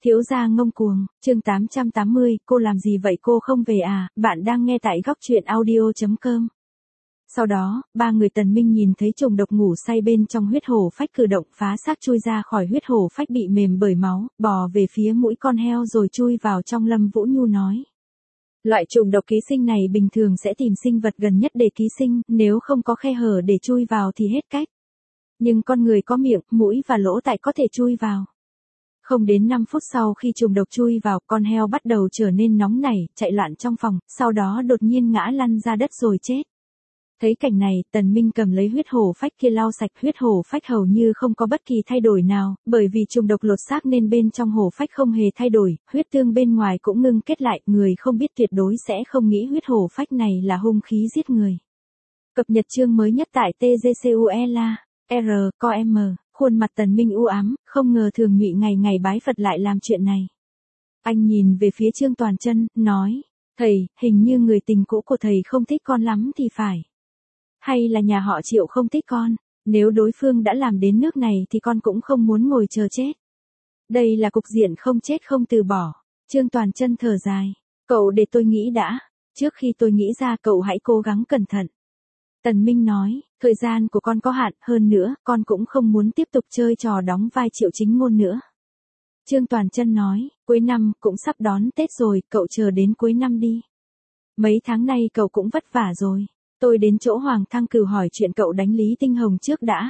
Thiếu gia ngông cuồng, chương 880, cô làm gì vậy cô không về à, bạn đang nghe tại góc truyện audio.com. Sau đó, ba người Tần Minh nhìn thấy trùng độc ngủ say bên trong huyết hổ phách cử động phá xác chui ra khỏi huyết hổ phách bị mềm bởi máu, bò về phía mũi con heo rồi chui vào trong. Lâm Vũ Nhu nói. Loại trùng độc ký sinh này bình thường sẽ tìm sinh vật gần nhất để ký sinh, nếu không có khe hở để chui vào thì hết cách. Nhưng con người có miệng, mũi và lỗ tai có thể chui vào. Không đến 5 phút sau khi trùng độc chui vào, con heo bắt đầu trở nên nóng nảy, chạy loạn trong phòng, sau đó đột nhiên ngã lăn ra đất rồi chết. Thấy cảnh này, Tần Minh cầm lấy huyết hổ phách kia lau sạch, huyết hổ phách hầu như không có bất kỳ thay đổi nào, bởi vì trùng độc lột xác nên bên trong hổ phách không hề thay đổi, huyết tương bên ngoài cũng ngưng kết lại, người không biết tuyệt đối sẽ không nghĩ huyết hổ phách này là hung khí giết người. Cập nhật chương mới nhất tại tgcuela.r.com. Khuôn mặt Tần Minh u ám, không ngờ Thường Nhụy ngày ngày bái Phật lại làm chuyện này. Anh nhìn về phía Trương Toàn Chân, nói, thầy, hình như người tình cũ của thầy không thích con lắm thì phải. Hay là nhà họ Triệu không thích con, nếu đối phương đã làm đến nước này thì con cũng không muốn ngồi chờ chết. Đây là cục diện không chết không từ bỏ. Trương Toàn Chân thở dài, cậu để tôi nghĩ đã, trước khi tôi nghĩ ra cậu hãy cố gắng cẩn thận. Tần Minh nói, thời gian của con có hạn, hơn nữa, con cũng không muốn tiếp tục chơi trò đóng vai Triệu Chính Ngôn nữa. Trương Toàn Chân nói, cuối năm cũng sắp đón Tết rồi, cậu chờ đến cuối năm đi. Mấy tháng nay cậu cũng vất vả rồi, tôi đến chỗ Hoàng Thăng Cửu hỏi chuyện cậu đánh Lý Tinh Hồng trước đã.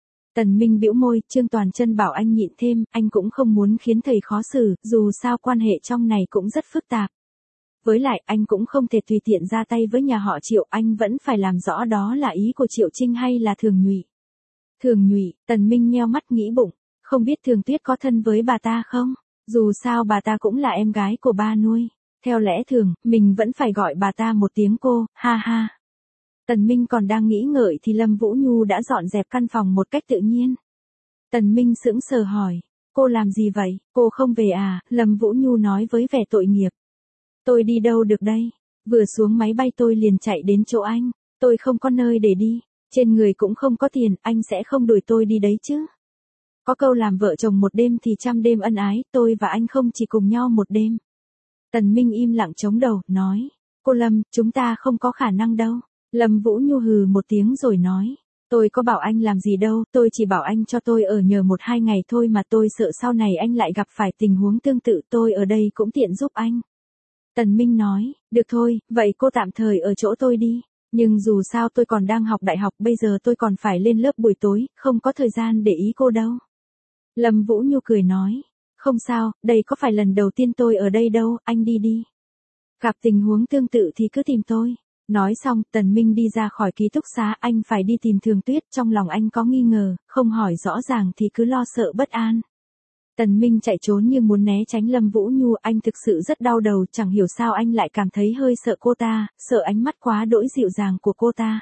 Tần Minh bĩu môi, Trương Toàn Chân bảo anh nhịn thêm, anh cũng không muốn khiến thầy khó xử, dù sao quan hệ trong này cũng rất phức tạp. Với lại anh cũng không thể tùy tiện ra tay với nhà họ Triệu, anh vẫn phải làm rõ đó là ý của Triệu Trinh hay là Thường Nhụy. Thường Nhụy, Tần Minh nheo mắt nghĩ bụng, không biết Thường Tuyết có thân với bà ta không? Dù sao bà ta cũng là em gái của ba nuôi. Theo lẽ thường, mình vẫn phải gọi bà ta một tiếng cô, ha ha. Tần Minh còn đang nghĩ ngợi thì Lâm Vũ Nhu đã dọn dẹp căn phòng một cách tự nhiên. Tần Minh sững sờ hỏi, cô làm gì vậy, cô không về à? Lâm Vũ Nhu nói với vẻ tội nghiệp. Tôi đi đâu được đây? Vừa xuống máy bay tôi liền chạy đến chỗ anh. Tôi không có nơi để đi. Trên người cũng không có tiền, anh sẽ không đuổi tôi đi đấy chứ. Có câu làm vợ chồng một đêm thì trăm đêm ân ái, tôi và anh không chỉ cùng nhau một đêm. Tần Minh im lặng chống đầu, nói. Cô Lâm, chúng ta không có khả năng đâu. Lâm Vũ Nhu hừ một tiếng rồi nói. Tôi có bảo anh làm gì đâu, tôi chỉ bảo anh cho tôi ở nhờ 1-2 ngày thôi mà, tôi sợ sau này anh lại gặp phải tình huống tương tự, tôi ở đây cũng tiện giúp anh. Tần Minh nói, được thôi, vậy cô tạm thời ở chỗ tôi đi, nhưng dù sao tôi còn đang học đại học, bây giờ tôi còn phải lên lớp buổi tối, không có thời gian để ý cô đâu. Lâm Vũ Nhu cười nói, không sao, đây có phải lần đầu tiên tôi ở đây đâu, anh đi đi. Gặp tình huống tương tự thì cứ tìm tôi. Nói xong, Tần Minh đi ra khỏi ký túc xá, anh phải đi tìm Thường Tuyết, trong lòng anh có nghi ngờ, không hỏi rõ ràng thì cứ lo sợ bất an. Tần Minh chạy trốn như muốn né tránh Lâm Vũ Nhu, anh thực sự rất đau đầu, chẳng hiểu sao anh lại cảm thấy hơi sợ cô ta, sợ ánh mắt quá đỗi dịu dàng của cô ta.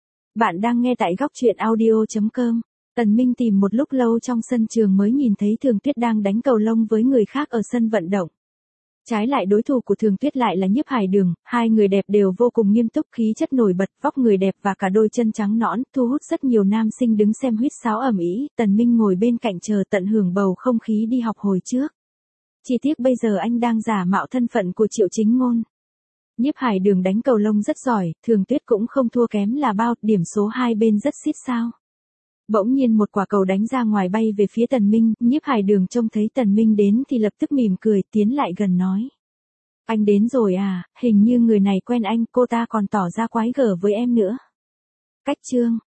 Bạn đang nghe tại góc truyện audio.com. Tần Minh tìm một lúc lâu trong sân trường mới nhìn thấy Thường Tuyết đang đánh cầu lông với người khác ở sân vận động. Trái lại đối thủ của Thường Tuyết lại là Nhiếp Hải Đường, hai người đẹp đều vô cùng nghiêm túc, khí chất nổi bật, vóc người đẹp và cả đôi chân trắng nõn, thu hút rất nhiều nam sinh đứng xem huýt sáo ầm ĩ. Tần Minh ngồi bên cạnh chờ tận hưởng bầu không khí đi học hồi trước. Chỉ tiếc bây giờ anh đang giả mạo thân phận của Triệu Chính Ngôn. Nhiếp Hải Đường đánh cầu lông rất giỏi, Thường Tuyết cũng không thua kém là bao, điểm số hai bên rất xít sao. Bỗng nhiên một quả cầu đánh ra ngoài bay về phía Tần Minh, Nhiếp Hải Đường trông thấy Tần Minh đến thì lập tức mỉm cười, tiến lại gần nói. Anh đến rồi à, hình như người này quen anh, cô ta còn tỏ ra quái gở với em nữa. Cách chương.